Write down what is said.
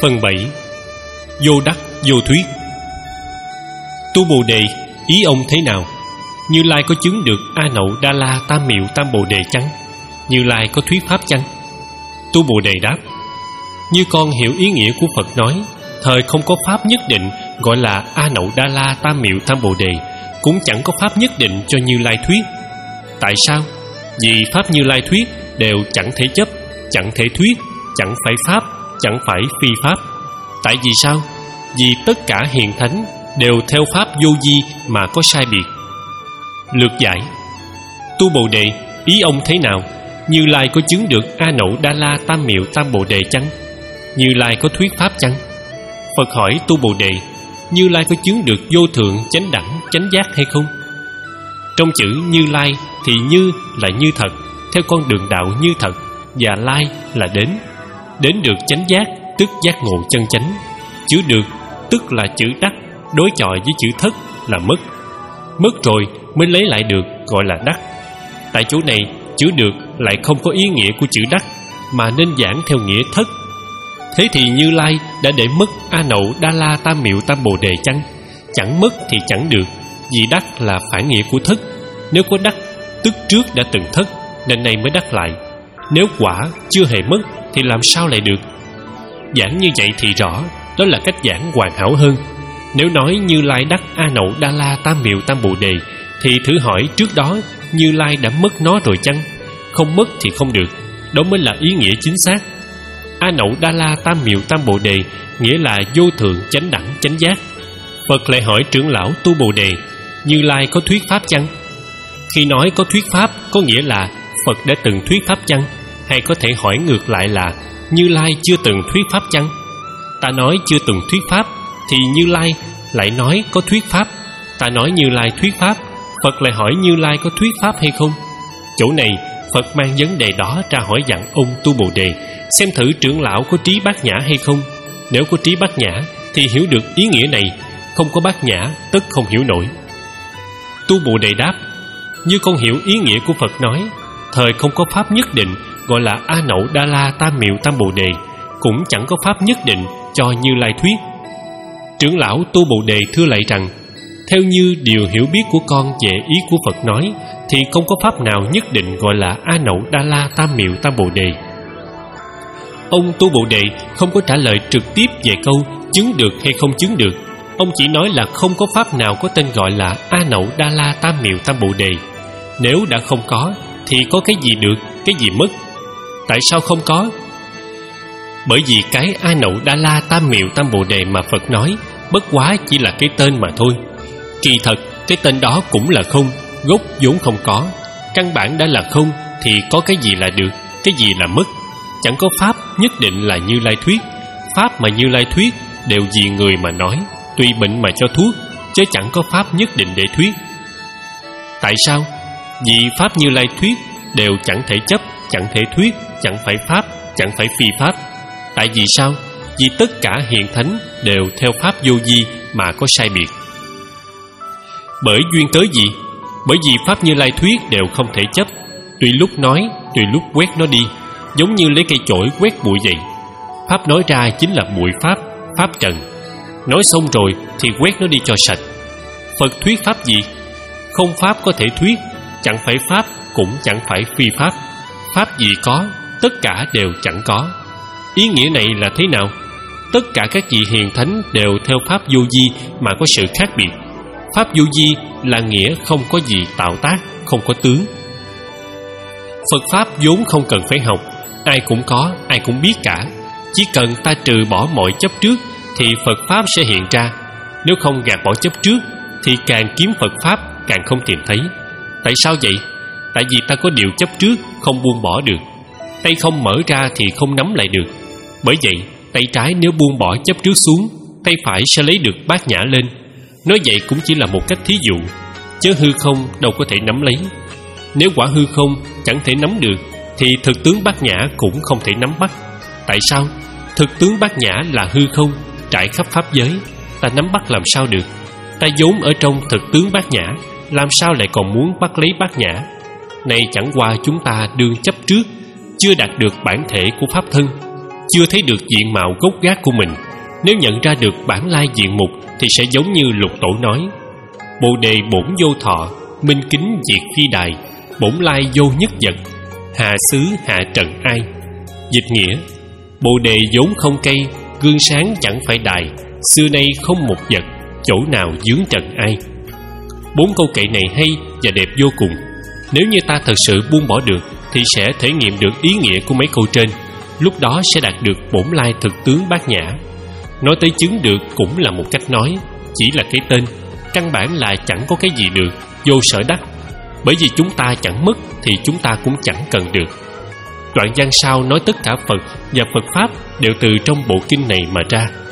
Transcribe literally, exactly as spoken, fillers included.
Phần bảy. Vô đắc vô thuyết. Tu Bồ Đề, ý ông thế nào? Như Lai có chứng được A Nậu Đa La Tam Miệu Tam Bồ Đề chăng? Như Lai có thuyết pháp chăng? Tu Bồ Đề đáp: Như con hiểu ý nghĩa của Phật nói, thời không có pháp nhất định gọi là A Nậu Đa La Tam Miệu Tam Bồ Đề, cũng chẳng có pháp nhất định cho Như Lai thuyết. Tại sao? Vì pháp Như Lai thuyết đều chẳng thể chấp, chẳng thể thuyết, chẳng phải pháp, chẳng phải phi pháp. Tại vì sao? Vì tất cả hiền thánh đều theo pháp vô vi mà có sai biệt. Lược giải: Tu Bồ Đề, ý ông thế nào? Như Lai có chứng được A Nậu Đa La Tam Miệu Tam Bồ Đề chăng? Như Lai có thuyết pháp chăng? Phật hỏi Tu Bồ Đề: Như Lai có chứng được vô thượng chánh đẳng chánh giác hay không? Trong chữ Như Lai thì Như là như thật, theo con đường đạo như thật, và Lai là đến. Đến được chánh giác tức giác ngộ chân chánh. Chữ được tức là chữ đắc, đối chọi với chữ thất là mất. Mất rồi mới lấy lại được gọi là đắc. Tại chỗ này chữ được lại không có ý nghĩa của chữ đắc, mà nên giảng theo nghĩa thất. Thế thì Như Lai đã để mất A Nậu Đa La Tam Miệu Tam Bồ Đề chăng? Chẳng mất thì chẳng được, vì đắc là phản nghĩa của thất. Nếu có đắc tức trước đã từng thất, nên nay mới đắc lại. Nếu quả chưa hề mất thì làm sao lại được? Giảng như vậy thì rõ, đó là cách giảng hoàn hảo hơn. Nếu nói Như Lai đắc A Nậu Đa La Tam Miệu Tam Bồ Đề, thì thử hỏi trước đó Như Lai đã mất nó rồi chăng? Không mất thì không được. Đó mới là ý nghĩa chính xác. A Nậu Đa La Tam Miệu Tam Bồ Đề nghĩa là vô thượng chánh đẳng chánh giác. Phật lại hỏi trưởng lão Tu Bồ Đề: Như Lai có thuyết pháp chăng? Khi nói có thuyết pháp, có nghĩa là Phật đã từng thuyết pháp chăng? Hay có thể hỏi ngược lại là Như Lai chưa từng thuyết pháp chăng? Ta nói chưa từng thuyết pháp, thì Như Lai lại nói có thuyết pháp. Ta nói Như Lai thuyết pháp, Phật lại hỏi Như Lai có thuyết pháp hay không? Chỗ này Phật mang vấn đề đó ra hỏi dặn ông Tu Bồ Đề, xem thử trưởng lão có trí bát nhã hay không. Nếu có trí bát nhã thì hiểu được ý nghĩa này, không có bát nhã tất không hiểu nổi. Tu Bồ Đề đáp: Như con hiểu ý nghĩa của Phật nói, thời không có pháp nhất định gọi là A Nậu Đa La Tam Miệu Tam Bồ Đề, cũng chẳng có pháp nhất định cho Như Lai thuyết. Trưởng lão Tu Bồ Đề thưa lại rằng: Theo như điều hiểu biết của con về ý của Phật nói, thì không có pháp nào nhất định gọi là A Nậu Đa La Tam Miệu Tam Bồ Đề. Ông Tu Bồ Đề không có trả lời trực tiếp về câu chứng được hay không chứng được. Ông chỉ nói là không có pháp nào có tên gọi là A Nậu Đa La Tam Miệu Tam Bồ Đề. Nếu đã không có thì có cái gì được, cái gì mất? Tại sao không có? Bởi vì cái A Nậu Đa La Tam Miệu Tam Bồ Đề mà Phật nói bất quá chỉ là cái tên mà thôi. Kỳ thật cái tên đó cũng là không, gốc vốn không có. Căn bản đã là không thì có cái gì là được, cái gì là mất? Chẳng có pháp nhất định là Như Lai thuyết. Pháp mà Như Lai thuyết đều vì người mà nói, tùy bệnh mà cho thuốc, chứ chẳng có pháp nhất định để thuyết. Tại sao? Vì pháp Như Lai thuyết đều chẳng thể chấp, chẳng thể thuyết, chẳng phải pháp, chẳng phải phi pháp. Tại vì sao? Vì tất cả hiền thánh đều theo pháp vô vi mà có sai biệt. Bởi duyên tới gì? Bởi vì pháp Như Lai thuyết đều không thể chấp, tùy lúc nói, tùy lúc quét nó đi, giống như lấy cây chổi quét bụi vậy. Pháp nói ra chính là bụi pháp, pháp trần. Nói xong rồi thì quét nó đi cho sạch. Phật thuyết pháp gì? Không pháp có thể thuyết, chẳng phải pháp, cũng chẳng phải phi pháp. Pháp gì có, tất cả đều chẳng có. Ý nghĩa này là thế nào? Tất cả các vị hiền thánh đều theo pháp vô vi mà có sự khác biệt. Pháp vô vi là nghĩa không có gì tạo tác, không có tướng. Phật pháp vốn không cần phải học, ai cũng có, ai cũng biết cả. Chỉ cần ta trừ bỏ mọi chấp trước thì Phật pháp sẽ hiện ra. Nếu không gạt bỏ chấp trước thì càng kiếm Phật pháp càng không tìm thấy. Tại sao vậy? Tại vì ta có điều chấp trước không buông bỏ được. Tay không mở ra thì không nắm lại được. Bởi vậy tay trái nếu buông bỏ chấp trước xuống, tay phải sẽ lấy được bát nhã lên. Nói vậy cũng chỉ là một cách thí dụ, chứ hư không đâu có thể nắm lấy. Nếu quả hư không chẳng thể nắm được thì thực tướng bát nhã cũng không thể nắm bắt. Tại sao? Thực tướng bát nhã là hư không, trải khắp pháp giới. Ta nắm bắt làm sao được? Ta vốn ở trong thực tướng bát nhã, làm sao lại còn muốn bắt lấy bát nhã? Này chẳng qua chúng ta đương chấp trước, chưa đạt được bản thể của pháp thân. chưa thấy được diện mạo gốc gác của mình. Nếu nhận ra được bản lai diện mục thì sẽ giống như Lục Tổ nói: Bồ đề bổn vô thọ, minh kính diệt phi đài, bổn lai vô nhất vật, hạ xứ hạ trần ai. Dịch nghĩa: Bồ đề vốn không cây, gương sáng chẳng phải đài, xưa nay không một vật, chỗ nào dướng trần ai. Bốn câu kệ này hay và đẹp vô cùng. Nếu như ta thật sự buông bỏ được thì sẽ thể nghiệm được ý nghĩa của mấy câu trên. Lúc đó sẽ đạt được bổn lai thực tướng bát nhã. Nói tới chứng được cũng là một cách nói, chỉ là cái tên, căn bản là chẳng có cái gì được, vô sở đắc. Bởi vì chúng ta chẳng mất thì chúng ta cũng chẳng cần được. Đoạn văn sau nói tất cả Phật và Phật Pháp đều từ trong bộ kinh này mà ra.